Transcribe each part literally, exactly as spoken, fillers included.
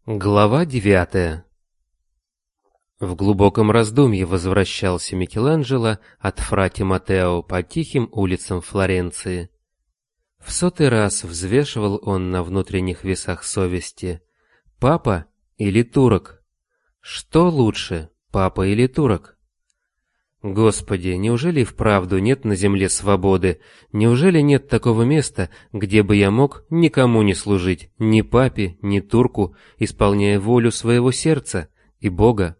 Глава девятая. В глубоком раздумье возвращался Микеланджело от Фрати Матео по тихим улицам Флоренции. В сотый раз взвешивал он на внутренних весах совести: папа или турок? Что лучше, папа или турок? Господи, неужели и вправду нет на земле свободы? Неужели нет такого места, где бы я мог никому не служить, ни папе, ни турку, исполняя волю своего сердца и Бога?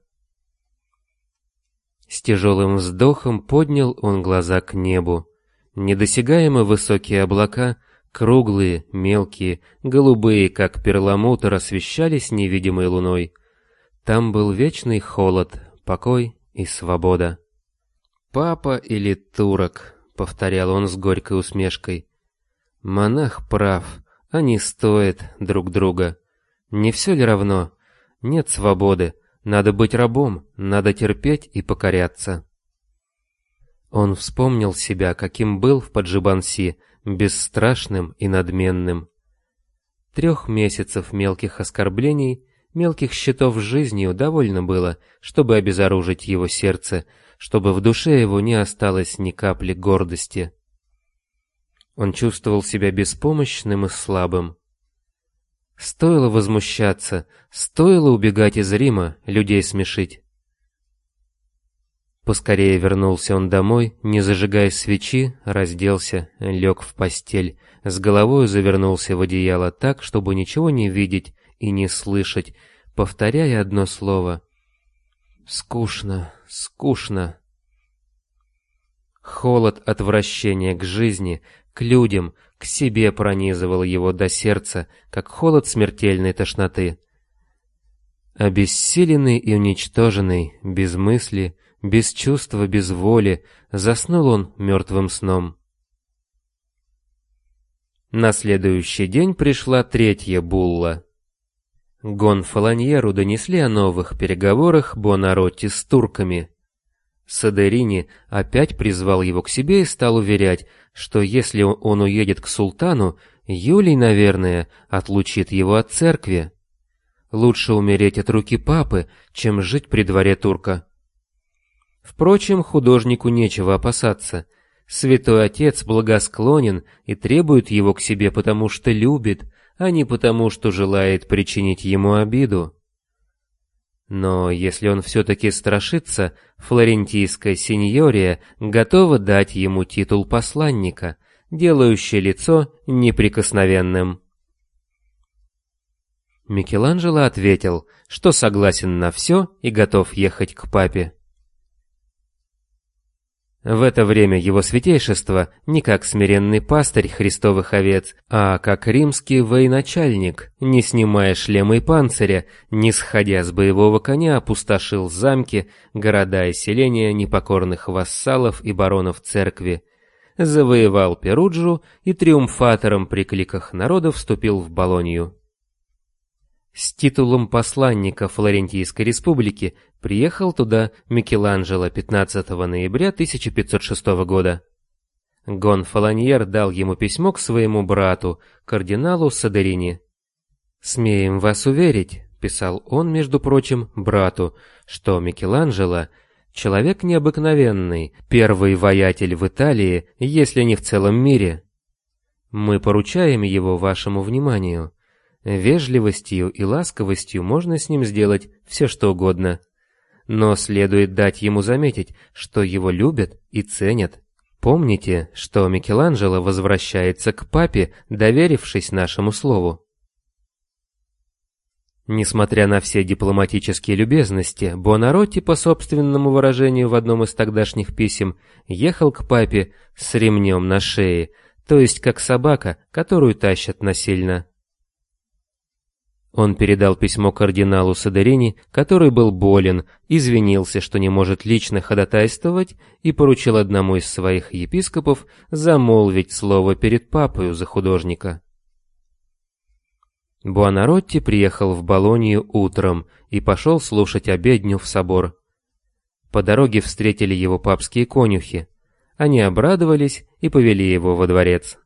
С тяжелым вздохом поднял он глаза к небу. Недосягаемо высокие облака, круглые, мелкие, голубые, как перламутр, освещались невидимой луной. Там был вечный холод, покой и свобода. «Папа или турок?» — повторял он с горькой усмешкой. «Монах прав, они стоят друг друга. Не все ли равно? Нет свободы, надо быть рабом, надо терпеть и покоряться». Он вспомнил себя, каким был в Паджибанси, бесстрашным и надменным. Трех месяцев мелких оскорблений, мелких счетов с жизнью довольно было, чтобы обезоружить его сердце, чтобы в душе его не осталось ни капли гордости. Он чувствовал себя беспомощным и слабым. Стоило возмущаться, стоило убегать из Рима, людей смешить. Поскорее вернулся он домой, не зажигая свечи, разделся, лег в постель, с головой завернулся в одеяло так, чтобы ничего не видеть и не слышать, повторяя одно слово: «Скучно, скучно». Холод отвращения к жизни, к людям, к себе пронизывал его до сердца, как холод смертельной тошноты. Обессиленный и уничтоженный, без мысли, без чувства, без воли, заснул он мертвым сном. На следующий день пришла третья булла. Гонфалоньеру донесли о новых переговорах Буонаротти с турками. Содерини опять призвал его к себе и стал уверять, что если он уедет к султану, Юлий, наверное, отлучит его от церкви. Лучше умереть от руки папы, чем жить при дворе турка. Впрочем, художнику нечего опасаться. Святой Отец благосклонен и требует его к себе, потому что любит, а не потому, что желает причинить ему обиду. Но если он все-таки страшится, флорентийская синьория готова дать ему титул посланника, делающий лицо неприкосновенным. Микеланджело ответил, что согласен на все и готов ехать к папе. В это время его святейшество не как смиренный пастырь христовых овец, а как римский военачальник, не снимая шлема и панциря, не сходя с боевого коня, опустошил замки, города и селения непокорных вассалов и баронов церкви, завоевал Перуджу и триумфатором при кликах народа вступил в Болонью. С титулом посланника Флорентийской республики приехал туда Микеланджело пятнадцатого ноября тысяча пятьсот шестого года. Гонфалоньер дал ему письмо к своему брату, кардиналу Содерини. «Смеем вас уверить», — писал он, между прочим, брату, «что Микеланджело — человек необыкновенный, первый воятель в Италии, если не в целом мире. Мы поручаем его вашему вниманию. Вежливостью и ласковостью можно с ним сделать все, что угодно. Но следует дать ему заметить, что его любят и ценят. Помните, что Микеланджело возвращается к папе, доверившись нашему слову». Несмотря на все дипломатические любезности, Буонаротти, по собственному выражению в одном из тогдашних писем, ехал к папе с ремнем на шее, то есть как собака, которую тащат насильно. Он передал письмо кардиналу Содерини, который был болен, извинился, что не может лично ходатайствовать, и поручил одному из своих епископов замолвить слово перед папою за художника. Буонаротти приехал в Болонью утром и пошел слушать обедню в собор. По дороге встретили его папские конюхи. Они обрадовались и повели его во дворец.